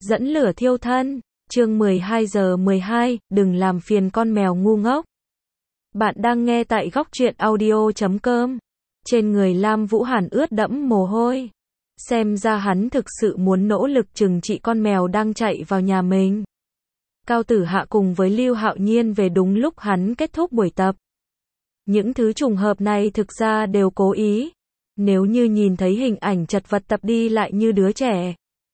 Dẫn lửa thiêu thân. Chương 12:12, đừng làm phiền con mèo ngu ngốc. Bạn đang nghe tại Góc Truyện Audio.com. Trên người Lam Vũ Hàn ướt đẫm mồ hôi. Xem ra hắn thực sự muốn nỗ lực trừng trị con mèo đang chạy vào nhà mình. Cao Tử Hạ cùng với Lưu Hạo Nhiên về đúng lúc hắn kết thúc buổi tập. Những thứ trùng hợp này thực ra đều cố ý. Nếu như nhìn thấy hình ảnh chật vật tập đi lại như đứa trẻ,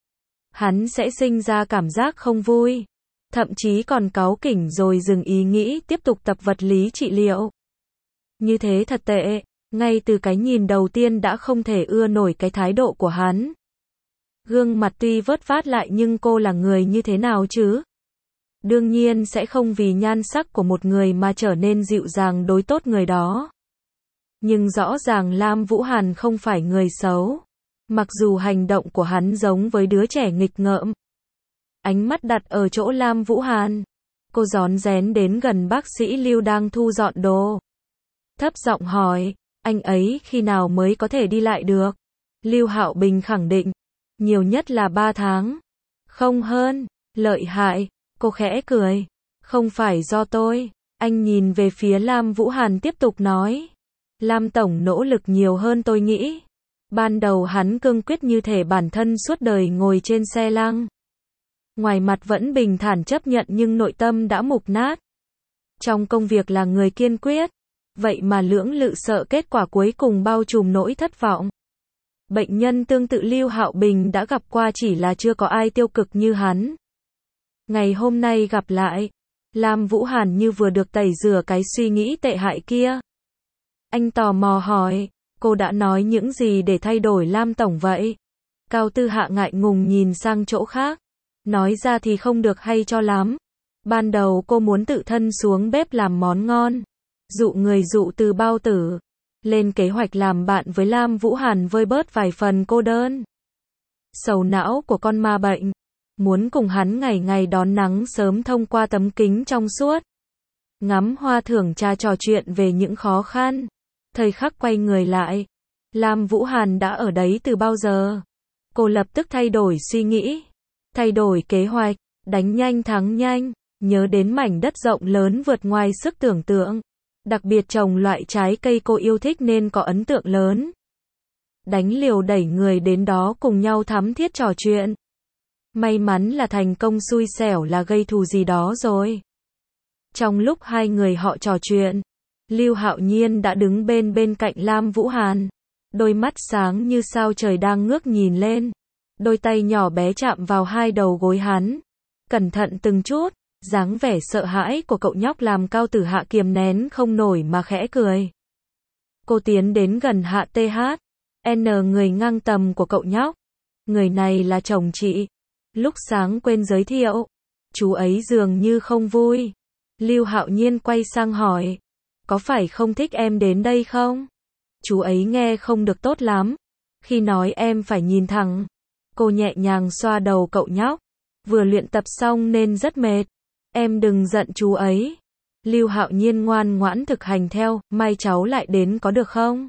hắn sẽ sinh ra cảm giác không vui, thậm chí còn cáu kỉnh rồi dừng ý nghĩ tiếp tục tập vật lý trị liệu. Như thế thật tệ, ngay từ cái nhìn đầu tiên đã không thể ưa nổi cái thái độ của hắn. Gương mặt tuy vớt vát lại nhưng cô là người như thế nào chứ? Đương nhiên sẽ không vì nhan sắc của một người mà trở nên dịu dàng đối tốt người đó. Nhưng rõ ràng Lam Vũ Hàn không phải người xấu. Mặc dù hành động của hắn giống với đứa trẻ nghịch ngợm. Ánh mắt đặt ở chỗ Lam Vũ Hàn. Cô rón rén đến gần bác sĩ Lưu đang thu dọn đồ. Thấp giọng hỏi, anh ấy khi nào mới có thể đi lại được? Lưu Hạo Bình khẳng định, nhiều nhất là 3 tháng. Không hơn, lợi hại, cô khẽ cười. Không phải do tôi. Anh nhìn về phía Lam Vũ Hàn tiếp tục nói. Lam Tổng nỗ lực nhiều hơn tôi nghĩ. Ban đầu hắn cương quyết như thể bản thân suốt đời ngồi trên xe lăng. Ngoài mặt vẫn bình thản chấp nhận nhưng nội tâm đã mục nát. Trong công việc là người kiên quyết. Vậy mà lưỡng lự sợ kết quả cuối cùng bao trùm nỗi thất vọng. Bệnh nhân tương tự Lưu Hạo Bình đã gặp qua chỉ là chưa có ai tiêu cực như hắn. Ngày hôm nay gặp lại, Lam Vũ Hàn như vừa được tẩy rửa cái suy nghĩ tệ hại kia. Anh tò mò hỏi, cô đã nói những gì để thay đổi Lam Tổng vậy? Cao Tư Hạ ngại ngùng nhìn sang chỗ khác. Nói ra thì không được hay cho lắm. Ban đầu cô muốn tự thân xuống bếp làm món ngon. Dụ người dụ từ bao tử. Lên kế hoạch làm bạn với Lam Vũ Hàn vơi bớt vài phần cô đơn. Sầu não của con ma bệnh. Muốn cùng hắn ngày ngày đón nắng sớm thông qua tấm kính trong suốt. Ngắm hoa thưởng trà trò chuyện về những khó khăn. Thời khắc quay người lại. Lam Vũ Hàn đã ở đấy từ bao giờ? Cô lập tức thay đổi suy nghĩ. Thay đổi kế hoạch. Đánh nhanh thắng nhanh. Nhớ đến mảnh đất rộng lớn vượt ngoài sức tưởng tượng. Đặc biệt trồng loại trái cây cô yêu thích nên có ấn tượng lớn. Đánh liều đẩy người đến đó cùng nhau thắm thiết trò chuyện. May mắn là thành công xui xẻo là gây thù gì đó rồi. Trong lúc hai người họ trò chuyện, Lưu Hạo Nhiên đã đứng bên cạnh Lam Vũ Hàn. Đôi mắt sáng như sao trời đang ngước nhìn lên. Đôi tay nhỏ bé chạm vào hai đầu gối hắn. Cẩn thận từng chút, dáng vẻ sợ hãi của cậu nhóc làm Cao Tử Hạ kiềm nén không nổi mà khẽ cười. Cô tiến đến gần Hạ TH. Người ngang tầm của cậu nhóc. Người này là chồng chị. Lúc sáng quên giới thiệu. Chú ấy dường như không vui. Lưu Hạo Nhiên quay sang hỏi. Có phải không thích em đến đây không? Chú ấy nghe không được tốt lắm. Khi nói em phải nhìn thẳng. Cô nhẹ nhàng xoa đầu cậu nhóc. Vừa luyện tập xong nên rất mệt. Em đừng giận chú ấy. Lưu Hạo Nhiên ngoan ngoãn thực hành theo. Mai cháu lại đến có được không?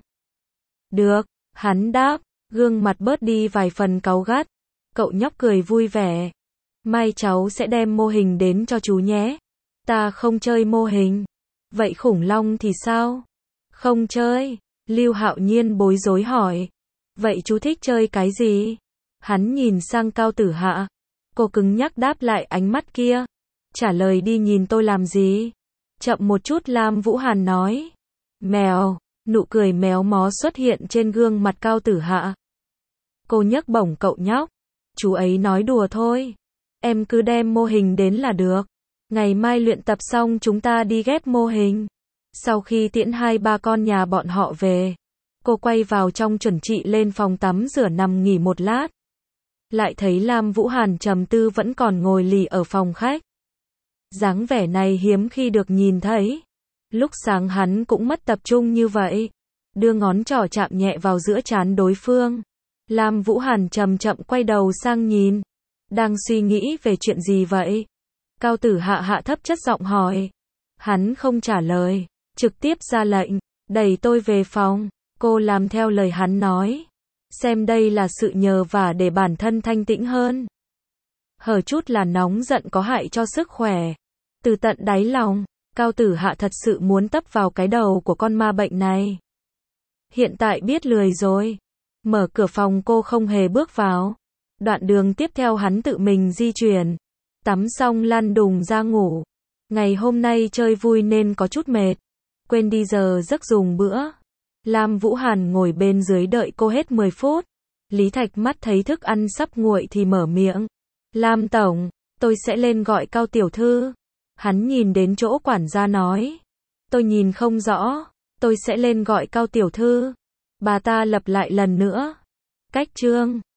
Được, hắn đáp. Gương mặt bớt đi vài phần cáu gắt. Cậu nhóc cười vui vẻ. Mai cháu sẽ đem mô hình đến cho chú nhé. Ta không chơi mô hình. Vậy khủng long thì sao? Không chơi. Lưu Hạo Nhiên bối rối hỏi. Vậy chú thích chơi cái gì? Hắn nhìn sang Cao Tử Hạ. Cô cứng nhắc đáp lại ánh mắt kia. Trả lời đi, nhìn tôi làm gì? Chậm một chút, Lam Vũ Hàn nói. Mèo. Nụ cười méo mó xuất hiện trên gương mặt Cao Tử Hạ. Cô nhấc bổng cậu nhóc. Chú ấy nói đùa thôi. Em cứ đem mô hình đến là được. Ngày mai luyện tập xong chúng ta đi ghép mô hình. Sau khi tiễn 2-3 con nhà bọn họ về, cô quay vào trong chuẩn bị lên phòng tắm rửa nằm nghỉ một lát. Lại thấy Lam Vũ Hàn trầm tư vẫn còn ngồi lì ở phòng khách. Dáng vẻ này hiếm khi được nhìn thấy. Lúc sáng hắn cũng mất tập trung như vậy. Đưa ngón trỏ chạm nhẹ vào giữa trán đối phương. Lam Vũ Hàn chậm chậm quay đầu sang nhìn. Đang suy nghĩ về chuyện gì vậy? Cao Tử Hạ hạ thấp chất giọng hỏi. Hắn không trả lời, trực tiếp ra lệnh, đẩy tôi về phòng. Cô làm theo lời hắn nói. Xem đây là sự nhờ vả để bản thân thanh tĩnh hơn. hở chút là nóng giận có hại cho sức khỏe. Từ tận đáy lòng, Cao Tử Hạ thật sự muốn tấp vào cái đầu của con ma bệnh này. Hiện tại biết lười rồi. Mở cửa phòng cô không hề bước vào. Đoạn đường tiếp theo hắn tự mình di chuyển. Tắm xong lăn đùng ra ngủ. Ngày hôm nay chơi vui nên có chút mệt. Quên đi giờ giấc dùng bữa. Lam Vũ Hàn ngồi bên dưới đợi cô hết 10 phút. Lý Thạch mắt thấy thức ăn sắp nguội thì mở miệng. Lam tổng, tôi sẽ lên gọi Cao tiểu thư. Hắn nhìn đến chỗ quản gia nói. Tôi nhìn không rõ. Tôi sẽ lên gọi Cao tiểu thư. Bà ta lặp lại lần nữa. Cách chương